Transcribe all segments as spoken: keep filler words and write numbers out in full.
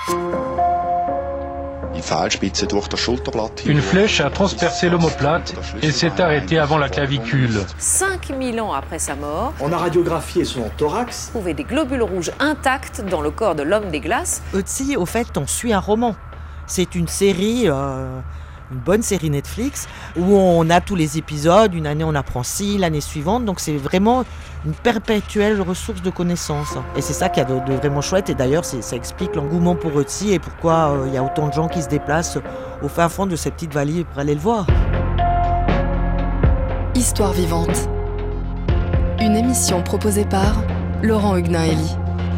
Une flèche a transpercé l'omoplate et s'est arrêtée avant la clavicule. cinq mille ans après sa mort, on a radiographié son thorax. Trouvé des globules rouges intacts dans le corps de l'homme des glaces. Ötzi, au fait, on suit un roman. C'est une série, euh, une bonne série Netflix, où on a tous les épisodes. Une année, on apprend ci, l'année suivante. Donc, c'est vraiment une perpétuelle ressource de connaissances. Et c'est ça qui est de, de vraiment chouette. Et d'ailleurs, c'est, ça explique l'engouement pour Ötzi et pourquoi il euh, y a autant de gens qui se déplacent au fin fond de cette petite vallée pour aller le voir. Histoire vivante. Une émission proposée par Laurent Huguenin-Elie.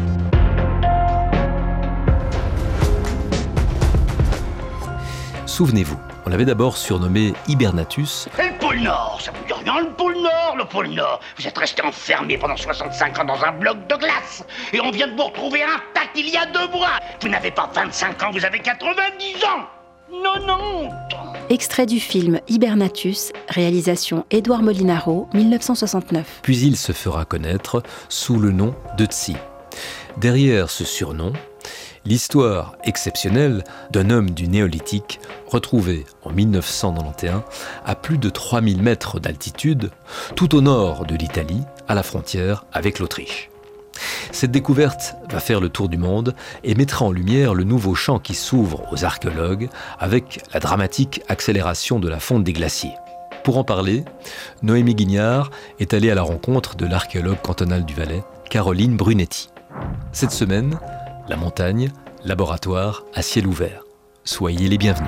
Souvenez-vous, on l'avait d'abord surnommé Hibernatus. Et le pôle Nord, ça vous dit rien, le pôle Nord, le pôle Nord. Vous êtes resté enfermé pendant soixante-cinq ans dans un bloc de glace. Et on vient de vous retrouver intact il y a deux mois. Vous n'avez pas vingt-cinq ans, vous avez quatre-vingt-dix ans. Non, non. Extrait du film Hibernatus, réalisation Édouard Molinaro, dix-neuf cent soixante-neuf. Puis il se fera connaître sous le nom d'Ötzi. Derrière ce surnom, l'histoire exceptionnelle d'un homme du néolithique retrouvé en dix-neuf cent quatre-vingt-onze à plus de trois mille mètres d'altitude, tout au nord de l'Italie, à la frontière avec l'Autriche. Cette découverte va faire le tour du monde et mettra en lumière le nouveau champ qui s'ouvre aux archéologues avec la dramatique accélération de la fonte des glaciers. Pour en parler, Noémie Guignard est allée à la rencontre de l'archéologue cantonale du Valais, Caroline Brunetti. Cette semaine, la montagne, laboratoire à ciel ouvert. Soyez les bienvenus.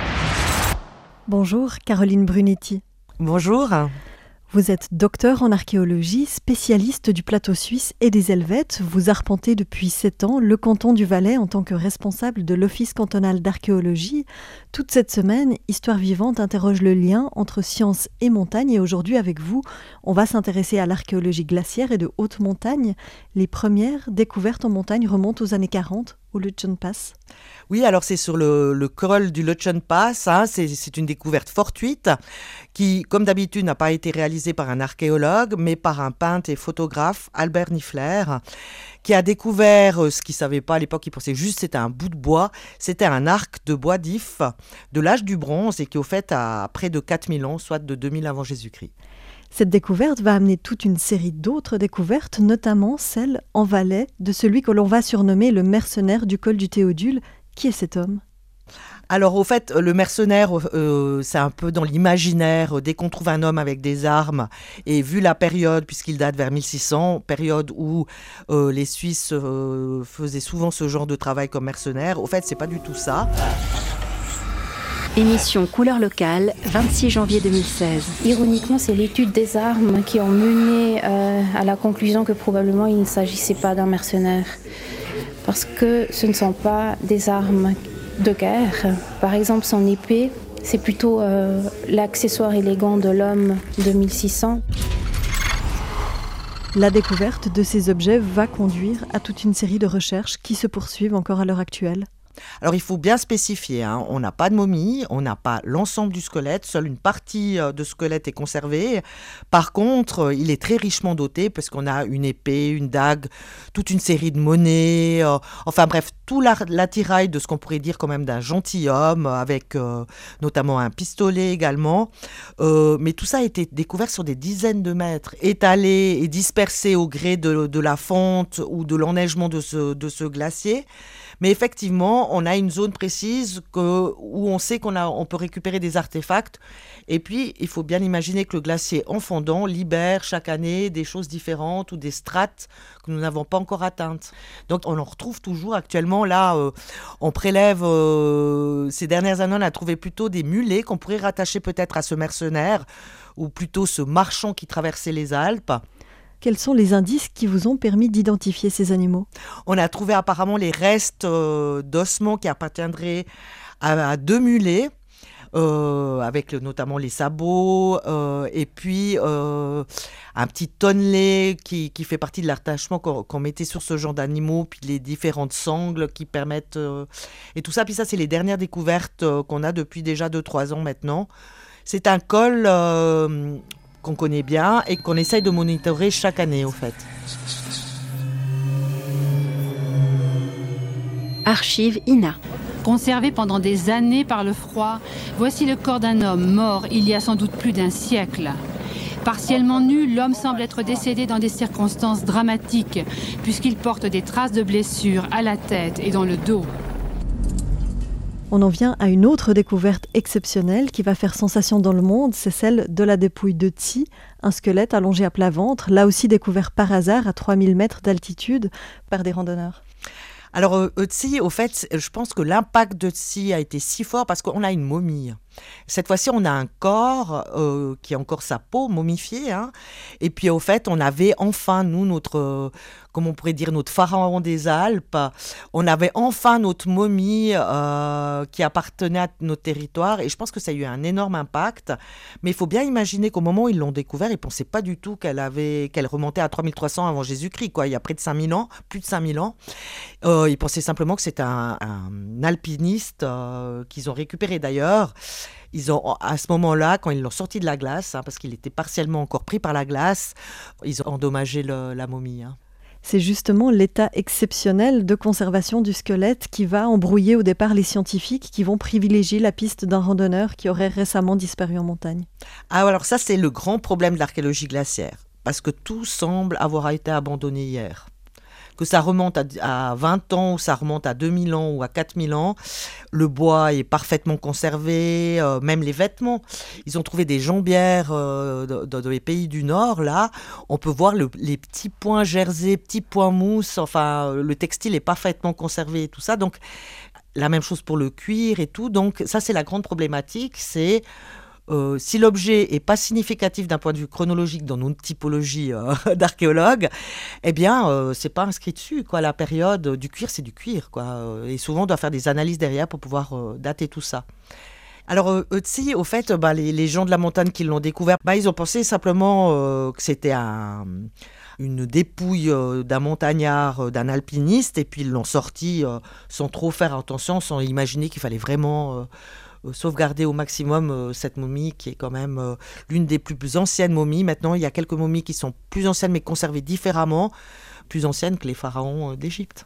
Bonjour, Caroline Brunetti. Bonjour. Vous êtes docteur en archéologie, spécialiste du plateau suisse et des Helvètes. Vous arpentez depuis sept ans le canton du Valais en tant que responsable de l'Office cantonal d'archéologie. Toute cette semaine, Histoire vivante interroge le lien entre science et montagne. Et aujourd'hui, avec vous, on va s'intéresser à l'archéologie glaciaire et de haute montagne. Les premières découvertes en montagne remontent aux années quarante, au Lutschenpass. Oui, alors c'est sur le, le col du Lutschenpass, hein, c'est, c'est une découverte fortuite qui, comme d'habitude, n'a pas été réalisée par un archéologue, mais par un peintre et photographe, Albert Niffler, qui a découvert euh, ce qu'il ne savait pas à l'époque, il pensait juste que c'était un bout de bois, c'était un arc de bois d'if de l'âge du bronze et qui au fait a près de quatre mille ans, soit de deux mille avant Jésus-Christ. Cette découverte va amener toute une série d'autres découvertes, notamment celle en Valais de celui que l'on va surnommer le mercenaire du col du Théodule. Qui est cet homme ? Alors au fait, le mercenaire, euh, c'est un peu dans l'imaginaire, dès qu'on trouve un homme avec des armes, et vu la période, puisqu'il date vers mille six cents, période où euh, les Suisses euh, faisaient souvent ce genre de travail comme mercenaires, au fait, c'est pas du tout ça. Émission Couleur locale, vingt-six janvier deux mille seize. Ironiquement, c'est l'étude des armes qui ont mené euh, à la conclusion que probablement il ne s'agissait pas d'un mercenaire. Parce que ce ne sont pas des armes de guerre. Par exemple, son épée, c'est plutôt euh, l'accessoire élégant de l'homme de mille six cents. La découverte de ces objets va conduire à toute une série de recherches qui se poursuivent encore à l'heure actuelle. Alors il faut bien spécifier, hein, on n'a pas de momie, on n'a pas l'ensemble du squelette, seule une partie de squelette est conservée. Par contre, il est très richement doté parce qu'on a une épée, une dague, toute une série de monnaies, euh, enfin bref, tout la, l'attirail de ce qu'on pourrait dire quand même d'un gentilhomme, avec euh, notamment un pistolet également. Euh, mais tout ça a été découvert sur des dizaines de mètres, étalé et dispersé au gré de, de la fonte ou de l'enneigement de ce, de ce glacier. Mais effectivement, on a une zone précise que, où on sait qu'on a, on peut récupérer des artefacts. Et puis, il faut bien imaginer que le glacier, en fondant, libère chaque année des choses différentes ou des strates que nous n'avons pas encore atteintes. Donc, on en retrouve toujours actuellement. Là, euh, on prélève, euh, ces dernières années, on a trouvé plutôt des mulets qu'on pourrait rattacher peut-être à ce mercenaire ou plutôt ce marchand qui traversait les Alpes. Quels sont les indices qui vous ont permis d'identifier ces animaux ? On a trouvé apparemment les restes euh, d'ossements qui appartiendraient à, à deux mulets, euh, avec le, notamment les sabots, euh, et puis euh, un petit tonnelet qui, qui fait partie de l'attachement qu'on, qu'on mettait sur ce genre d'animaux, puis les différentes sangles qui permettent... Euh, et tout ça, puis ça, c'est les dernières découvertes euh, qu'on a depuis déjà deux trois ans maintenant. C'est un col... Euh, qu'on connaît bien et qu'on essaye de monitorer chaque année, au fait. Archive I N A. Conservé pendant des années par le froid, voici le corps d'un homme mort il y a sans doute plus d'un siècle. Partiellement nu, l'homme semble être décédé dans des circonstances dramatiques, puisqu'il porte des traces de blessures à la tête et dans le dos. On en vient à une autre découverte exceptionnelle qui va faire sensation dans le monde, c'est celle de la dépouille de Tsi, un squelette allongé à plat ventre, là aussi découvert par hasard à trois mille mètres d'altitude par des randonneurs. Alors, euh, Tsi, au fait, je pense que l'impact de Tsi a été si fort parce qu'on a une momie. Cette fois-ci, on a un corps euh, qui a encore sa peau momifiée. Hein. Et puis, au fait, on avait enfin, nous, notre, euh, comment on pourrait dire, notre pharaon des Alpes. On avait enfin notre momie euh, qui appartenait à notre territoire. Et je pense que ça a eu un énorme impact. Mais il faut bien imaginer qu'au moment où ils l'ont découvert, ils ne pensaient pas du tout qu'elle, avait, qu'elle remontait à trois mille trois cents avant Jésus-Christ, quoi. Il y a près de cinq mille ans, plus de cinq mille ans. Euh, ils pensaient simplement que c'était un, un alpiniste euh, qu'ils ont récupéré d'ailleurs. Ils ont, à ce moment-là, quand ils l'ont sorti de la glace, hein, parce qu'il était partiellement encore pris par la glace, ils ont endommagé le, la momie. Hein. C'est justement l'état exceptionnel de conservation du squelette qui va embrouiller au départ les scientifiques qui vont privilégier la piste d'un randonneur qui aurait récemment disparu en montagne. Ah, alors ça, c'est le grand problème de l'archéologie glaciaire, parce que tout semble avoir été abandonné hier. Que ça remonte à, à vingt ans, ou ça remonte à deux mille ans, ou à quatre mille ans. Le bois est parfaitement conservé, euh, même les vêtements. Ils ont trouvé des jambières euh, dans, dans les pays du Nord, là. On peut voir le, les petits points jersey, petits points mousse. Enfin, le textile est parfaitement conservé et tout ça. Donc, la même chose pour le cuir et tout. Donc, ça, c'est la grande problématique, c'est... Euh, si l'objet n'est pas significatif d'un point de vue chronologique dans notre typologie euh, d'archéologue, eh bien, euh, ce n'est pas inscrit dessus. Quoi. La période du cuir, c'est du cuir. Quoi. Et souvent, on doit faire des analyses derrière pour pouvoir euh, dater tout ça. Alors, euh, Tsi, au fait, bah, les, les gens de la montagne qui l'ont découvert, bah, ils ont pensé simplement euh, que c'était un... une dépouille euh, d'un montagnard, euh, d'un alpiniste, et puis ils l'ont sorti euh, sans trop faire attention, sans imaginer qu'il fallait vraiment... Euh, sauvegarder au maximum euh, cette momie qui est quand même euh, l'une des plus, plus anciennes momies. Maintenant, il y a quelques momies qui sont plus anciennes mais conservées différemment, plus anciennes que les pharaons euh, d'Égypte.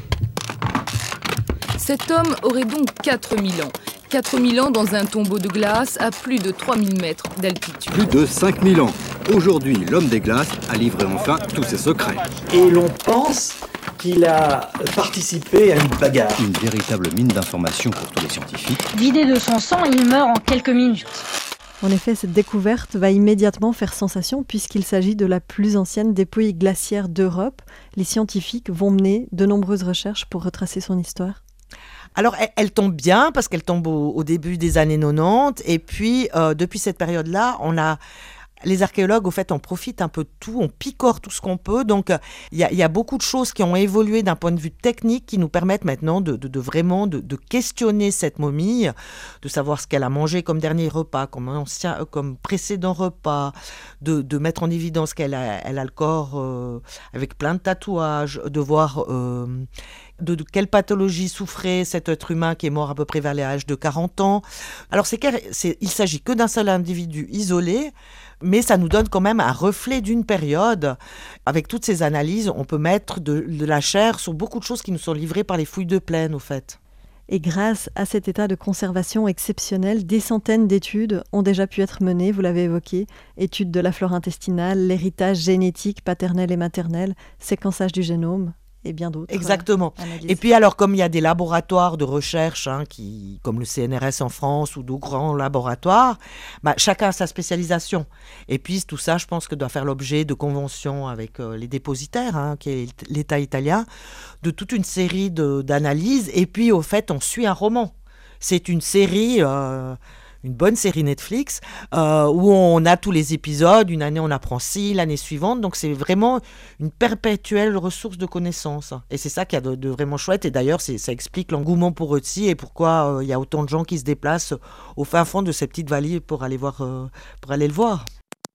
Cet homme aurait donc quatre mille ans. quatre mille ans dans un tombeau de glace à plus de trois mille mètres d'altitude. Plus de cinq mille ans. Aujourd'hui, l'homme des glaces a livré enfin tous ses secrets. Et l'on pense qu'il a participé à une bagarre. Une véritable mine d'informations pour tous les scientifiques. Vidé de son sang, il meurt en quelques minutes. En effet, cette découverte va immédiatement faire sensation puisqu'il s'agit de la plus ancienne dépouille glaciaire d'Europe. Les scientifiques vont mener de nombreuses recherches pour retracer son histoire. Alors, elle, elle tombe bien parce qu'elle tombe au, au début des années quatre-vingt-dix. Et puis, euh, depuis cette période-là, on a... Les archéologues, au fait, on profite un peu de tout, on picore tout ce qu'on peut. Donc, il y, y a beaucoup de choses qui ont évolué d'un point de vue technique qui nous permettent maintenant de, de, de vraiment de, de questionner cette momie, de savoir ce qu'elle a mangé comme dernier repas, comme, ancien, comme précédent repas, de, de mettre en évidence qu'elle a, elle a le corps euh, avec plein de tatouages, de voir... Euh, De, de quelle pathologie souffrait cet être humain qui est mort à peu près vers l'âge de quarante ans. Alors, c'est, c'est, il ne s'agit que d'un seul individu isolé, mais ça nous donne quand même un reflet d'une période. Avec toutes ces analyses, on peut mettre de, de la chair sur beaucoup de choses qui nous sont livrées par les fouilles de plaine, au fait. Et grâce à cet état de conservation exceptionnel, des centaines d'études ont déjà pu être menées, vous l'avez évoqué, études de la flore intestinale, l'héritage génétique paternel et maternel, séquençage du génome, et bien d'autres. Exactement. Euh, et puis alors, comme il y a des laboratoires de recherche, hein, qui, comme le C N R S en France ou d'autres grands laboratoires, bah, chacun a sa spécialisation. Et puis tout ça, je pense que doit faire l'objet de conventions avec euh, les dépositaires, hein, qui est l'État italien, de toute une série de, d'analyses. Et puis au fait, on suit un roman. C'est une série... Euh, une bonne série Netflix, euh, où on a tous les épisodes, une année on apprend ci, l'année suivante, donc c'est vraiment une perpétuelle ressource de connaissances. Et c'est ça qui a de, de vraiment chouette, et d'ailleurs c'est, ça explique l'engouement pour Ötzi et pourquoi il euh, y a autant de gens qui se déplacent au fin fond de ces petites vallées pour aller, voir, euh, pour aller le voir.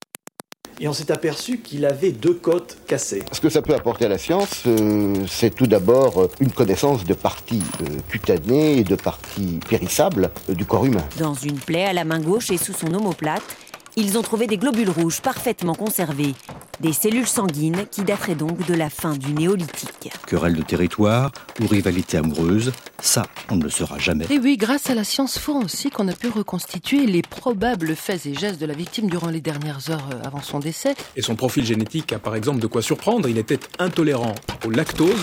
Et on s'est aperçu qu'il avait deux côtes cassées. Ce que ça peut apporter à la science, euh, c'est tout d'abord une connaissance de parties euh, cutanées et de parties périssables euh, du corps humain. Dans une plaie à la main gauche et sous son omoplate, ils ont trouvé des globules rouges parfaitement conservés. Des cellules sanguines qui dateraient donc de la fin du néolithique. Querelle de territoire ou rivalité amoureuse, ça, on ne le saura jamais. Et oui, grâce à la science forensique, on a pu reconstituer les probables faits et gestes de la victime durant les dernières heures avant son décès. Et son profil génétique a par exemple de quoi surprendre. Il était intolérant au lactose.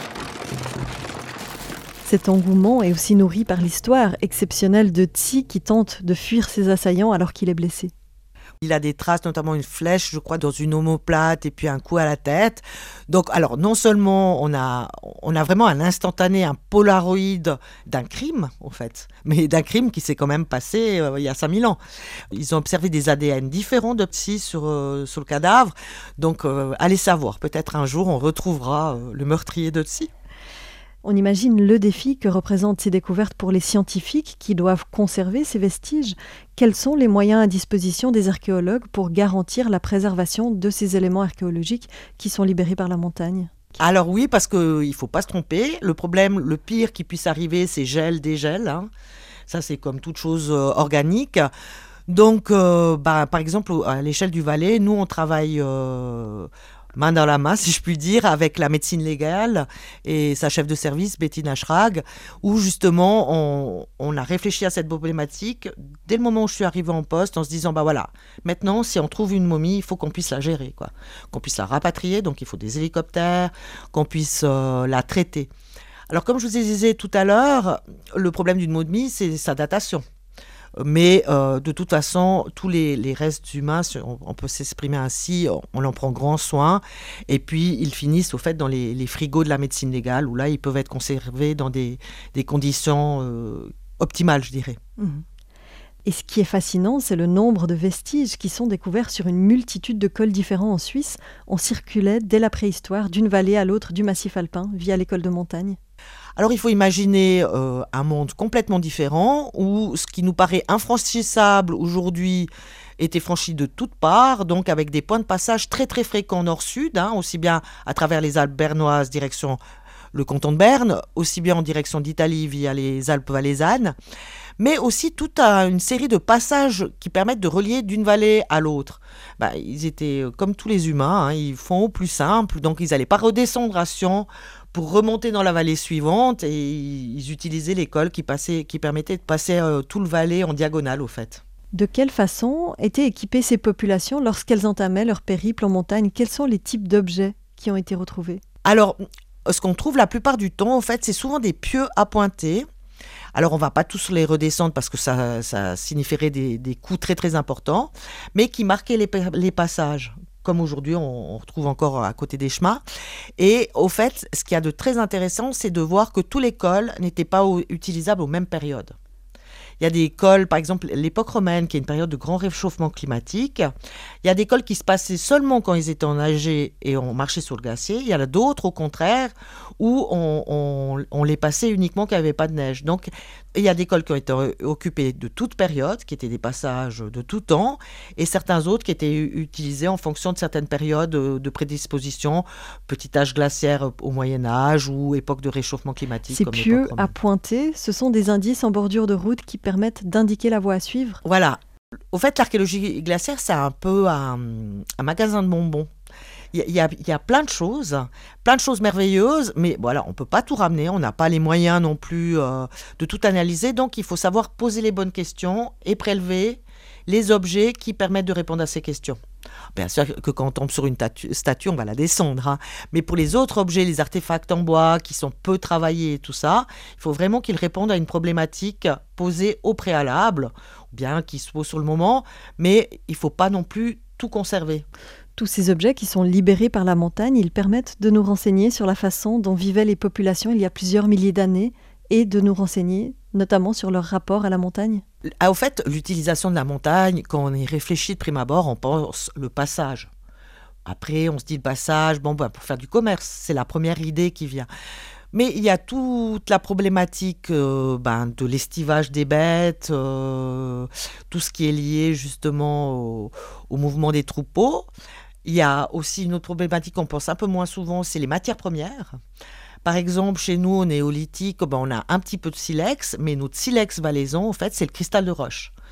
Cet engouement est aussi nourri par l'histoire exceptionnelle de Tsi qui tente de fuir ses assaillants alors qu'il est blessé. Il a des traces, notamment une flèche, je crois, dans une omoplate et puis un coup à la tête. Donc, alors, non seulement on a, on a vraiment un instantané, un polaroid d'un crime, en fait, mais d'un crime qui s'est quand même passé euh, il y a cinq mille ans. Ils ont observé des A D N différents de Tsi sur, euh, sur le cadavre. Donc, euh, allez savoir, peut-être un jour on retrouvera euh, le meurtrier de Tsi. On imagine le défi que représentent ces découvertes pour les scientifiques qui doivent conserver ces vestiges. Quels sont les moyens à disposition des archéologues pour garantir la préservation de ces éléments archéologiques qui sont libérés par la montagne ? Alors oui, parce qu'il ne faut pas se tromper. Le problème, le pire qui puisse arriver, c'est gel, dégel. Hein. Ça, c'est comme toute chose euh, organique. Donc, euh, bah, par exemple, à l'échelle du Valais, nous, on travaille... Euh, main dans la main, si je puis dire, avec la médecine légale et sa chef de service, Bettina Schrag, où justement on, on a réfléchi à cette problématique dès le moment où je suis arrivée en poste, en se disant, bah voilà, maintenant, si on trouve une momie, il faut qu'on puisse la gérer, quoi. Qu'on puisse la rapatrier, donc il faut des hélicoptères, qu'on puisse euh, la traiter. Alors, comme je vous disais tout à l'heure, le problème d'une momie, c'est sa datation. Mais euh, de toute façon, tous les, les restes humains, on, on peut s'exprimer ainsi, on, on en prend grand soin. Et puis, ils finissent au fait dans les, les frigos de la médecine légale, où là, ils peuvent être conservés dans des, des conditions euh, optimales, je dirais. Mmh. Et ce qui est fascinant, c'est le nombre de vestiges qui sont découverts sur une multitude de cols différents en Suisse. On circulait dès la préhistoire d'une vallée à l'autre du massif alpin via les cols de montagne. Alors il faut imaginer euh, un monde complètement différent où ce qui nous paraît infranchissable aujourd'hui était franchi de toutes parts, donc avec des points de passage très très fréquents nord-sud, hein, aussi bien à travers les Alpes bernoises direction le canton de Berne, aussi bien en direction d'Italie via les Alpes valaisannes, mais aussi toute une série de passages qui permettent de relier d'une vallée à l'autre. Bah, ils étaient comme tous les humains, hein, ils font au plus simple, donc ils n'allaient pas redescendre à Sion pour remonter dans la vallée suivante, et ils utilisaient les cols qui, passaient, qui permettaient de passer euh, tout le Valais en diagonale, au fait. De quelle façon étaient équipées ces populations lorsqu'elles entamaient leur périple en montagne ? Quels sont les types d'objets qui ont été retrouvés ? Alors, ce qu'on trouve la plupart du temps, en fait, c'est souvent des pieux appointés. Alors, on ne va pas tous les redescendre parce que ça, ça signifierait des, des coûts très, très importants, mais qui marquaient les, les passages. Comme aujourd'hui, on, on retrouve encore à côté des chemins. Et au fait, ce qu'il y a de très intéressant, c'est de voir que tous les cols n'étaient pas au, utilisables aux mêmes périodes. Il y a des cols, par exemple, l'époque romaine, qui est une période de grand réchauffement climatique. Il y a des cols qui se passaient seulement quand ils étaient enneigés et on marchait sur le glacier. Il y en a d'autres, au contraire, où on, on, on les passait uniquement quand il n'y avait pas de neige. Donc, il y a des cols qui ont été occupés de toute période, qui étaient des passages de tout temps, et certains autres qui étaient utilisés en fonction de certaines périodes de prédisposition, petit âge glaciaire au Moyen-Âge ou époque de réchauffement climatique. Ces comme pieux à pointer, ce sont des indices en bordure de route qui permettent d'indiquer la voie à suivre. Voilà. Au fait, l'archéologie glaciaire, c'est un peu un, un magasin de bonbons. Il y, a, il y a plein de choses, plein de choses merveilleuses, mais voilà, on ne peut pas tout ramener, on n'a pas les moyens non plus euh, de tout analyser, donc il faut savoir poser les bonnes questions et prélever les objets qui permettent de répondre à ces questions. Bien sûr que quand on tombe sur une tatu- statue, on va la descendre, hein. Mais pour les autres objets, les artefacts en bois qui sont peu travaillés et tout ça, il faut vraiment qu'ils répondent à une problématique posée au préalable, ou bien qui se pose sur le moment, mais il ne faut pas non plus tout conserver. Tous ces objets qui sont libérés par la montagne, ils permettent de nous renseigner sur la façon dont vivaient les populations il y a plusieurs milliers d'années et de nous renseigner notamment sur leur rapport à la montagne. Ah, au fait, l'utilisation de la montagne, quand on y réfléchit de prime abord, on pense le passage. Après, on se dit le passage, bon, ben, pour faire du commerce, c'est la première idée qui vient. Mais il y a toute la problématique euh, ben, de l'estivage des bêtes, euh, tout ce qui est lié justement au, au mouvement des troupeaux. Il y a aussi une autre problématique qu'on pense un peu moins souvent, c'est les matières premières. Par exemple, chez nous, au néolithique, ben, on a un petit peu de silex, mais notre silex valaisan, en fait, c'est le cristal de roche.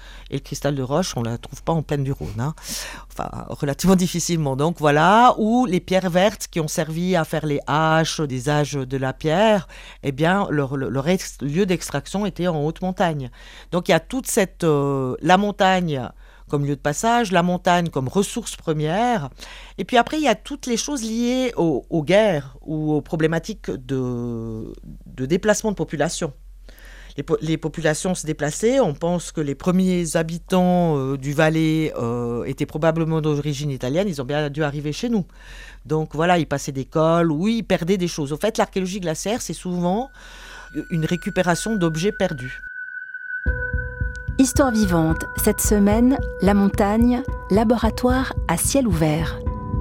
Et le cristal de roche, on ne la trouve pas en plaine du Rhône. Hein. Enfin, relativement difficilement. Donc voilà, ou les pierres vertes qui ont servi à faire les haches des âges de la pierre, eh bien, leur, leur ex- lieu d'extraction était en haute montagne. Donc il y a toute cette... Euh, la montagne comme lieu de passage, la montagne comme ressource première. Et puis après, il y a toutes les choses liées aux, aux guerres ou aux problématiques de, de déplacement de population. Les, po- les populations se déplaçaient. On pense que les premiers habitants euh, du Valais euh, étaient probablement d'origine italienne. Ils ont bien dû arriver chez nous. Donc voilà, ils passaient des cols, oui, ils perdaient des choses. Au fait, l'archéologie glaciaire, c'est souvent une récupération d'objets perdus. Histoire vivante, cette semaine, la montagne, laboratoire à ciel ouvert.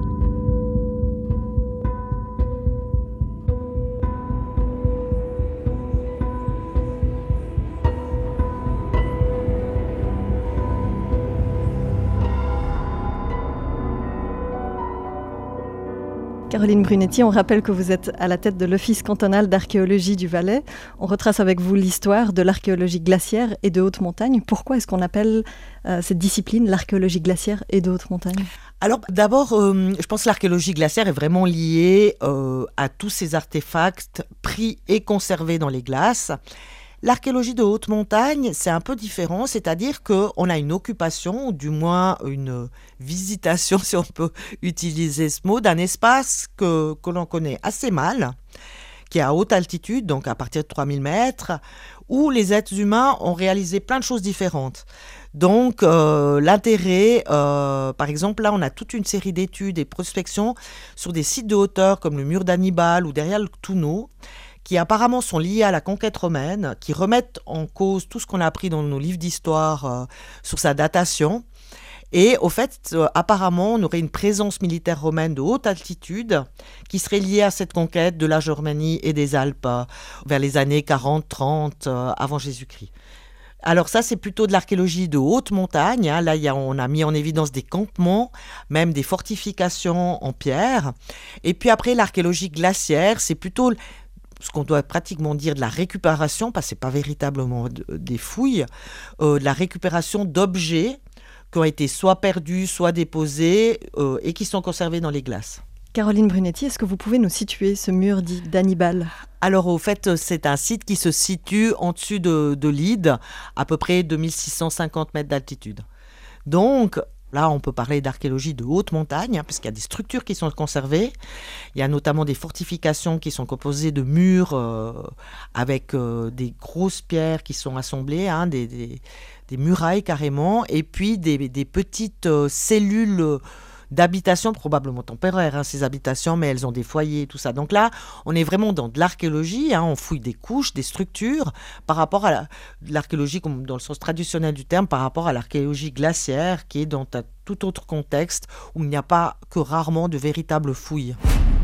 Caroline Brunetti, on rappelle que vous êtes à la tête de l'Office cantonal d'archéologie du Valais. On retrace avec vous l'histoire de l'archéologie glaciaire et de haute montagne. Pourquoi est-ce qu'on appelle euh, cette discipline l'archéologie glaciaire et de haute montagne ? Alors d'abord, euh, je pense que l'archéologie glaciaire est vraiment liée euh, à tous ces artefacts pris et conservés dans les glaces. L'archéologie de haute montagne, c'est un peu différent, c'est-à-dire qu'on a une occupation, ou du moins une visitation, si on peut utiliser ce mot, d'un espace que, que l'on connaît assez mal, qui est à haute altitude, donc à partir de trois mille mètres, où les êtres humains ont réalisé plein de choses différentes. Donc euh, l'intérêt, euh, par exemple, là on a toute une série d'études et prospections sur des sites de hauteur comme le mur d'Hannibal ou derrière le Thuno, qui apparemment sont liés à la conquête romaine, qui remettent en cause tout ce qu'on a appris dans nos livres d'histoire euh, sur sa datation. Et au fait, euh, apparemment, on aurait une présence militaire romaine de haute altitude qui serait liée à cette conquête de la Germanie et des Alpes euh, vers les années quarante trente euh, avant Jésus-Christ. Alors ça, c'est plutôt de l'archéologie de haute montagne. Hein. Là, y a, on a mis en évidence des campements, même des fortifications en pierre. Et puis après, l'archéologie glaciaire, c'est plutôt ce qu'on doit pratiquement dire de la récupération, parce que ce n'est pas véritablement de, des fouilles, euh, de la récupération d'objets qui ont été soit perdus, soit déposés euh, et qui sont conservés dans les glaces. Caroline Brunetti, est-ce que vous pouvez nous situer ce mur dit d'Hannibal ? Alors au fait, c'est un site qui se situe en dessus de, de Lyde, à peu près deux mille six cent cinquante mètres d'altitude. Donc là, on peut parler d'archéologie de haute montagne, hein, puisqu'il y a des structures qui sont conservées. Il y a notamment des fortifications qui sont composées de murs euh, avec euh, des grosses pierres qui sont assemblées, hein, des, des, des murailles carrément, et puis des, des petites euh, cellules euh, d'habitation, probablement temporaires, hein, ces habitations, mais elles ont des foyers, tout ça. Donc là, on est vraiment dans de l'archéologie, hein, on fouille des couches, des structures, par rapport à la, l'archéologie, comme dans le sens traditionnel du terme, par rapport à l'archéologie glaciaire, qui est dans un tout autre contexte, où il n'y a pas que rarement de véritables fouilles.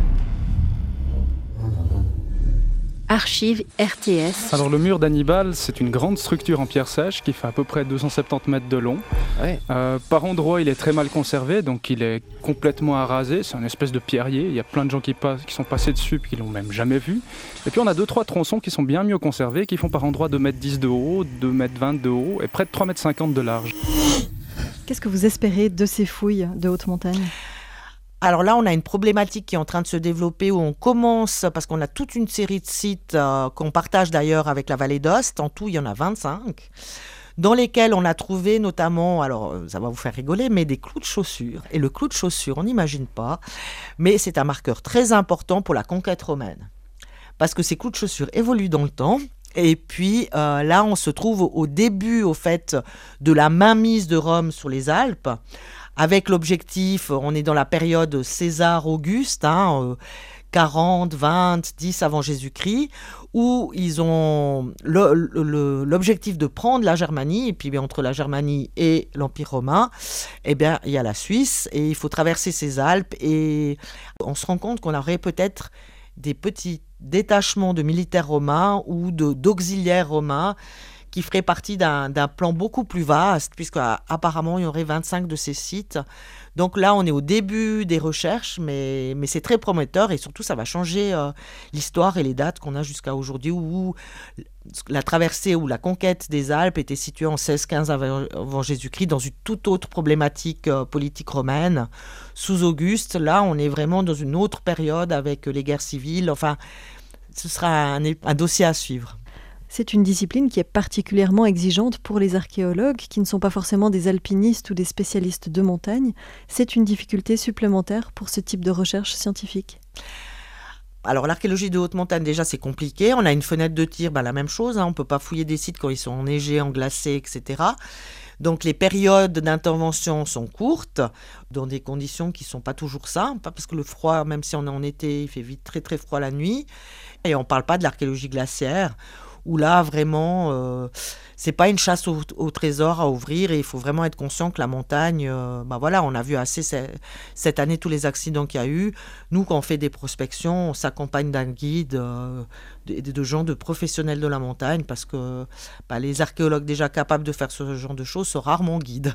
Archives R T S. Alors le mur d'Hannibal, c'est une grande structure en pierre sèche qui fait à peu près deux cent soixante-dix mètres de long. Ouais. Euh, par endroits, il est très mal conservé, donc il est complètement arasé. C'est une espèce de pierrier. Il y a plein de gens qui, passent, qui sont passés dessus et qui l'ont même jamais vu. Et puis on a deux trois tronçons qui sont bien mieux conservés, qui font par endroits deux mètres dix de haut, deux mètres vingt de haut et près de trois mètres cinquante de large. Qu'est-ce que vous espérez de ces fouilles de haute montagne ? Alors là, on a une problématique qui est en train de se développer où on commence, parce qu'on a toute une série de sites euh, qu'on partage d'ailleurs avec la vallée d'Ost, en tout il y en a vingt-cinq, dans lesquels on a trouvé notamment, alors ça va vous faire rigoler, mais des clous de chaussures. Et le clou de chaussure, on n'imagine pas, mais c'est un marqueur très important pour la conquête romaine. Parce que ces clous de chaussures évoluent dans le temps. Et puis euh, là, on se trouve au, au début, au fait, de la mainmise de Rome sur les Alpes, avec l'objectif, on est dans la période César-Auguste, hein, euh, quarante, vingt, dix avant Jésus-Christ, où ils ont le, le, l'objectif de prendre la Germanie, et puis bien, entre la Germanie et l'Empire romain, eh bien, il y a la Suisse, et il faut traverser ces Alpes, et on se rend compte qu'on aurait peut-être des petits détachements de militaires romains ou de, d'auxiliaires romains qui ferait partie d'un, d'un plan beaucoup plus vaste, puisqu'apparemment il y aurait vingt-cinq de ces sites. Donc là, on est au début des recherches, mais, mais c'est très prometteur et surtout, ça va changer euh, l'histoire et les dates qu'on a jusqu'à aujourd'hui, où la traversée ou la conquête des Alpes était située en seize quinze avant, avant Jésus-Christ, dans une toute autre problématique euh, politique romaine. Sous Auguste, là, on est vraiment dans une autre période avec les guerres civiles. Enfin, ce sera un, un dossier à suivre. C'est une discipline qui est particulièrement exigeante pour les archéologues, qui ne sont pas forcément des alpinistes ou des spécialistes de montagne. C'est une difficulté supplémentaire pour ce type de recherche scientifique. Alors l'archéologie de haute montagne, déjà c'est compliqué. On a une fenêtre de tir, ben, la même chose. Hein. On ne peut pas fouiller des sites quand ils sont enneigés, englacés, et cetera. Donc les périodes d'intervention sont courtes, dans des conditions qui ne sont pas toujours simples, parce que le froid, même si on est en été, il fait vite très très froid la nuit. Et on ne parle pas de l'archéologie glaciaire, où là, vraiment, euh, c'est pas une chasse au, au trésor à ouvrir, et il faut vraiment être conscient que la montagne, euh, bah voilà, on a vu assez c- cette année tous les accidents qu'il y a eu. Nous, quand on fait des prospections, on s'accompagne d'un guide, euh, de, de gens, de professionnels de la montagne, parce que bah, les archéologues déjà capables de faire ce genre de choses sont rarement guides.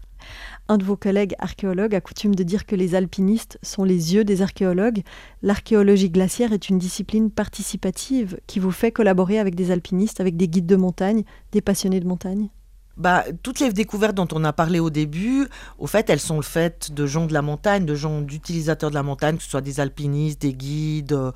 Un de vos collègues archéologues a coutume de dire que les alpinistes sont les yeux des archéologues. L'archéologie glaciaire est une discipline participative qui vous fait collaborer avec des alpinistes, avec des guides de montagne, des passionnés de montagne. Bah, toutes les découvertes dont on a parlé au début, au fait, elles sont le fait de gens de la montagne, de gens d'utilisateurs de la montagne, que ce soit des alpinistes, des guides euh,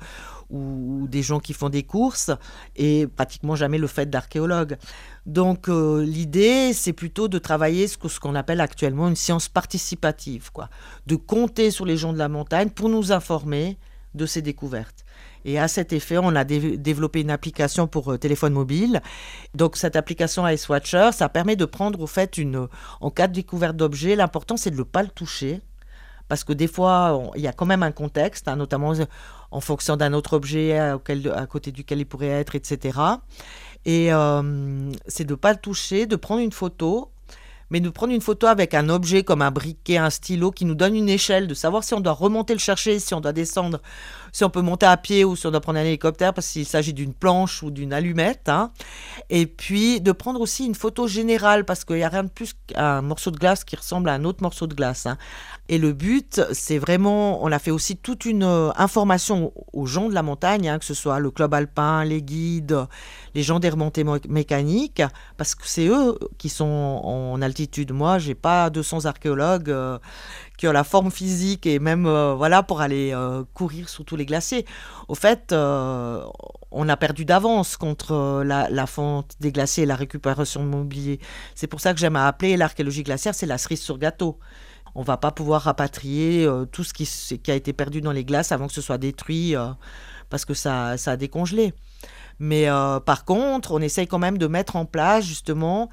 ou des gens qui font des courses, et pratiquement jamais le fait d'archéologues. Donc euh, l'idée, c'est plutôt de travailler ce, que, ce qu'on appelle actuellement une science participative, quoi. De compter sur les gens de la montagne pour nous informer de ces découvertes. Et à cet effet, on a dé- développé une application pour euh, téléphone mobile. Donc cette application Ice Watcher, ça permet de prendre au fait une, en cas de découverte d'objet, l'important c'est de ne pas le toucher. Parce que des fois, il y a quand même un contexte, hein, notamment en fonction d'un autre objet auquel, à côté duquel il pourrait être, et cetera. Et euh, c'est de ne pas le toucher, de prendre une photo, mais de prendre une photo avec un objet comme un briquet, un stylo, qui nous donne une échelle, de savoir si on doit remonter le chercher, si on doit descendre, si on peut monter à pied ou si on doit prendre un hélicoptère, parce qu'il s'agit d'une planche ou d'une allumette. Hein. Et puis de prendre aussi une photo générale, parce qu'il n'y a rien de plus qu'un morceau de glace qui ressemble à un autre morceau de glace. Hein. Et le but, c'est vraiment, on a fait aussi toute une euh, information aux gens de la montagne, hein, que ce soit le club alpin, les guides, les gens des remontées mo- mécaniques, parce que c'est eux qui sont en altitude. Moi, j'ai pas deux cents archéologues euh, qui ont la forme physique et même euh, voilà pour aller euh, courir sous tous les glaciers. Au fait, euh, on a perdu d'avance contre euh, la, la fonte des glaciers et la récupération de mobilier. C'est pour ça que j'aime appeler l'archéologie glaciaire, c'est la cerise sur gâteau. On ne va pas pouvoir rapatrier euh, tout ce qui, qui a été perdu dans les glaces avant que ce soit détruit euh, parce que ça, ça a décongelé. Mais euh, par contre, on essaye quand même de mettre en place justement,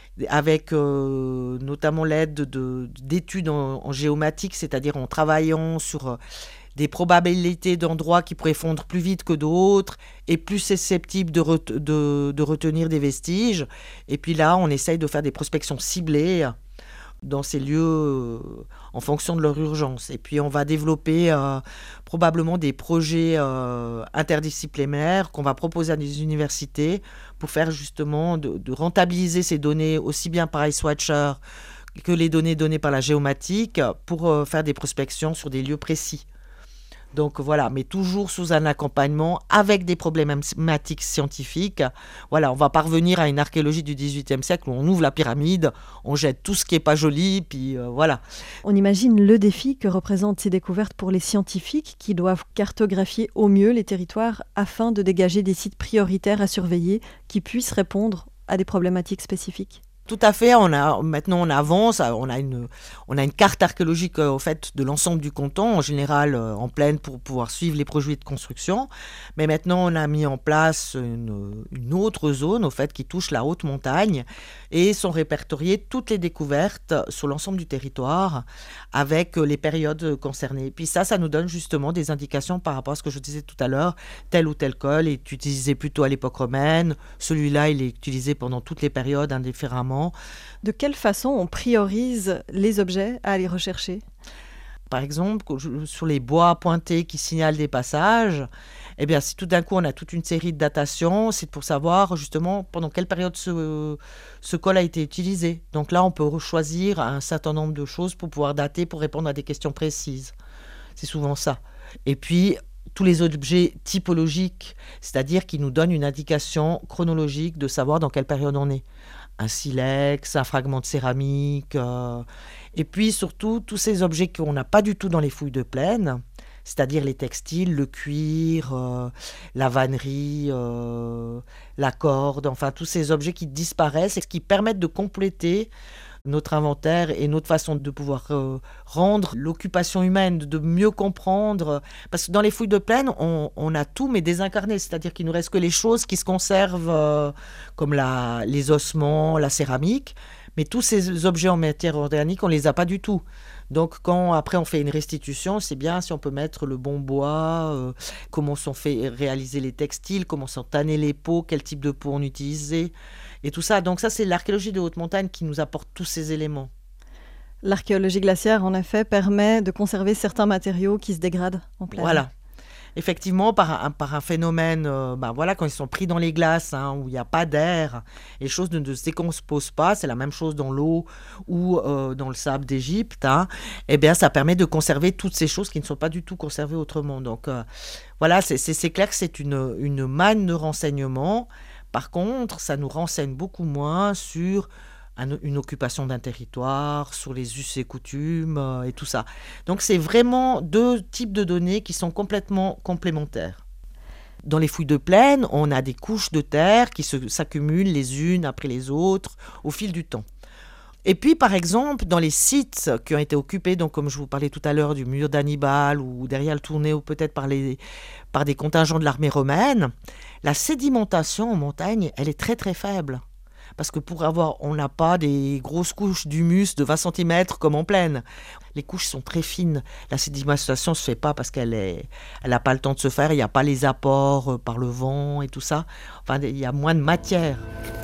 avec euh, notamment l'aide de, de, d'études en, en géomatique, c'est-à-dire en travaillant sur euh, des probabilités d'endroits qui pourraient fondre plus vite que d'autres et plus susceptibles de, re- de, de retenir des vestiges. Et puis là, on essaye de faire des prospections ciblées dans ces lieux euh, en fonction de leur urgence. Et puis on va développer euh, probablement des projets euh, interdisciplinaires qu'on va proposer à des universités pour faire justement de, de rentabiliser ces données aussi bien par Ice Watcher que les données données par la géomatique pour euh, faire des prospections sur des lieux précis. Donc voilà, mais toujours sous un accompagnement avec des problématiques scientifiques. Voilà, on va pas revenir à une archéologie du dix-huitième siècle où on ouvre la pyramide, on jette tout ce qui est pas joli, puis euh, voilà. On imagine le défi que représentent ces découvertes pour les scientifiques qui doivent cartographier au mieux les territoires afin de dégager des sites prioritaires à surveiller qui puissent répondre à des problématiques spécifiques. Tout à fait, on a, maintenant on avance, on a une, on a une carte archéologique euh, au fait, de l'ensemble du canton, en général euh, en plaine pour pouvoir suivre les projets de construction. Mais maintenant on a mis en place une, une autre zone au fait, qui touche la haute montagne et sont répertoriées toutes les découvertes sur l'ensemble du territoire avec les périodes concernées. Puis ça, ça nous donne justement des indications par rapport à ce que je disais tout à l'heure. Tel ou tel col est utilisé plutôt à l'époque romaine, celui-là il est utilisé pendant toutes les périodes indifféremment. De quelle façon on priorise les objets à aller rechercher ? Par exemple, sur les bois pointés qui signalent des passages, eh bien, si tout d'un coup on a toute une série de datations, c'est pour savoir justement pendant quelle période ce, ce col a été utilisé. Donc là, on peut choisir un certain nombre de choses pour pouvoir dater, pour répondre à des questions précises. C'est souvent ça. Et puis, tous les objets typologiques, c'est-à-dire qui nous donnent une indication chronologique de savoir dans quelle période on est. Un silex, un fragment de céramique, euh, et puis surtout tous ces objets qu'on n'a pas du tout dans les fouilles de plaine, c'est-à-dire les textiles, le cuir, euh, la vannerie, euh, la corde, enfin tous ces objets qui disparaissent et qui permettent de compléter notre inventaire et notre façon de pouvoir euh, rendre l'occupation humaine, de mieux comprendre. Parce que dans les fouilles de plaine, on, on a tout mais désincarné, c'est-à-dire qu'il ne nous reste que les choses qui se conservent, euh, comme la, les ossements, la céramique, mais tous ces objets en matière organique, on ne les a pas du tout. Donc quand après on fait une restitution, c'est bien si on peut mettre le bon bois, euh, comment sont fait réaliser les textiles, comment sont tannés les peaux, quel type de peau on utilisait, et tout ça. Donc ça, c'est l'archéologie de haute montagne qui nous apporte tous ces éléments. L'archéologie glaciaire, en effet, permet de conserver certains matériaux qui se dégradent en plaine. Voilà. Effectivement, par un, par un phénomène, euh, ben voilà, quand ils sont pris dans les glaces, hein, où il n'y a pas d'air, les choses ne, ne se décomposent pas, c'est la même chose dans l'eau ou euh, dans le sable d'Égypte, hein, eh bien, ça permet de conserver toutes ces choses qui ne sont pas du tout conservées autrement. Donc, euh, voilà, c'est, c'est, c'est clair que c'est une, une manne de renseignements. Par contre, ça nous renseigne beaucoup moins sur une occupation d'un territoire, sur les us et coutumes euh, et tout ça. Donc c'est vraiment deux types de données qui sont complètement complémentaires. Dans les fouilles de plaine, on a des couches de terre qui se, s'accumulent les unes après les autres au fil du temps. Et puis, par exemple, dans les sites qui ont été occupés, donc comme je vous parlais tout à l'heure du mur d'Hannibal ou derrière le Tournai ou peut-être par, les, par des contingents de l'armée romaine, la sédimentation en montagne, elle est très très faible. Parce que pour avoir, on n'a pas des grosses couches d'humus de vingt centimètres comme en plaine. Les couches sont très fines. La sédimentation ne se fait pas parce qu'elle est, elle n'a pas le temps de se faire. Il n'y a pas les apports par le vent et tout ça. Enfin, il y a moins de matière.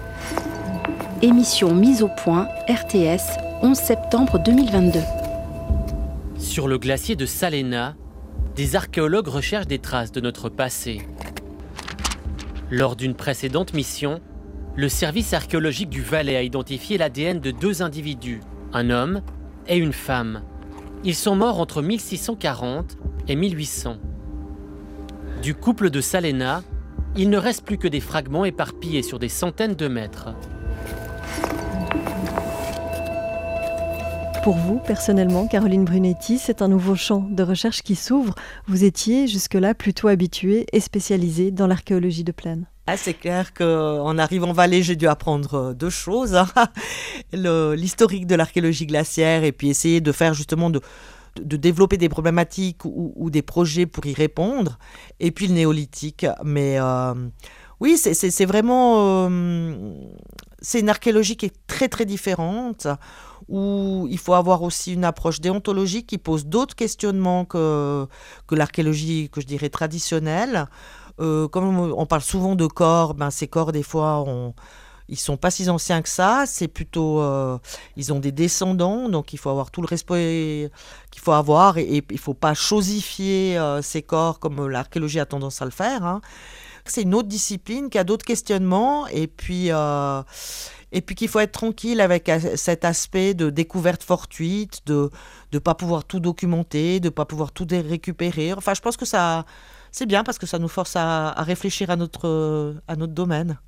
Émission mise au point, R T S, onze septembre deux mille vingt-deux. Sur le glacier de Salena, des archéologues recherchent des traces de notre passé. Lors d'une précédente mission, le service archéologique du Valais a identifié l'A D N de deux individus, un homme et une femme. Ils sont morts entre mille six cent quarante et mille huit cents. Du couple de Salena, il ne reste plus que des fragments éparpillés sur des centaines de mètres. Pour vous, personnellement, Caroline Brunetti, c'est un nouveau champ de recherche qui s'ouvre. Vous étiez jusque-là plutôt habituée et spécialisée dans l'archéologie de plaine. Ah, c'est clair qu'en arrivant en Valais, j'ai dû apprendre deux choses. Hein. Le, l'historique de l'archéologie glaciaire et puis essayer de faire justement de, de développer des problématiques ou, ou des projets pour y répondre. Et puis le néolithique. Mais euh, oui, c'est, c'est, c'est vraiment... Euh, c'est une archéologie qui est très très différente, où il faut avoir aussi une approche déontologique qui pose d'autres questionnements que, que l'archéologie, que je dirais, traditionnelle. Euh, comme on parle souvent de corps, ben ces corps, des fois, on, ils sont pas si anciens que ça. C'est plutôt... Euh, ils ont des descendants, donc il faut avoir tout le respect qu'il faut avoir. Et, et il ne faut pas chosifier euh, ces corps comme l'archéologie a tendance à le faire. Hein. C'est une autre discipline qui a d'autres questionnements. Et puis... Euh, Et puis qu'il faut être tranquille avec cet aspect de découverte fortuite, de ne pas pouvoir tout documenter, de ne pas pouvoir tout récupérer. Enfin, je pense que ça, c'est bien parce que ça nous force à, à réfléchir à notre, à notre domaine.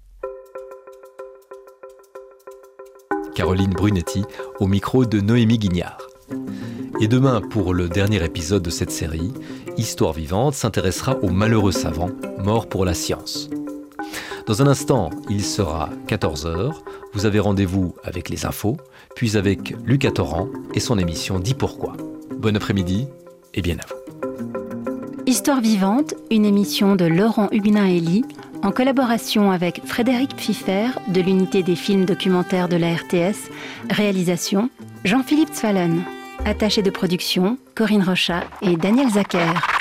Caroline Brunetti, au micro de Noémie Guignard. Et demain, pour le dernier épisode de cette série, Histoire vivante s'intéressera aux malheureux savants morts pour la science. Dans un instant, il sera quatorze heures. Vous avez rendez-vous avec les infos, puis avec Lucas Torrent et son émission Dis pourquoi. Bon après-midi et bien à vous. Histoire vivante, une émission de Laurent Huguenin-Elie, en collaboration avec Frédéric Pfiffer de l'unité des films documentaires de la R T S, réalisation Jean-Philippe Zwallen, attaché de production Corinne Rochat et Daniel Zacher.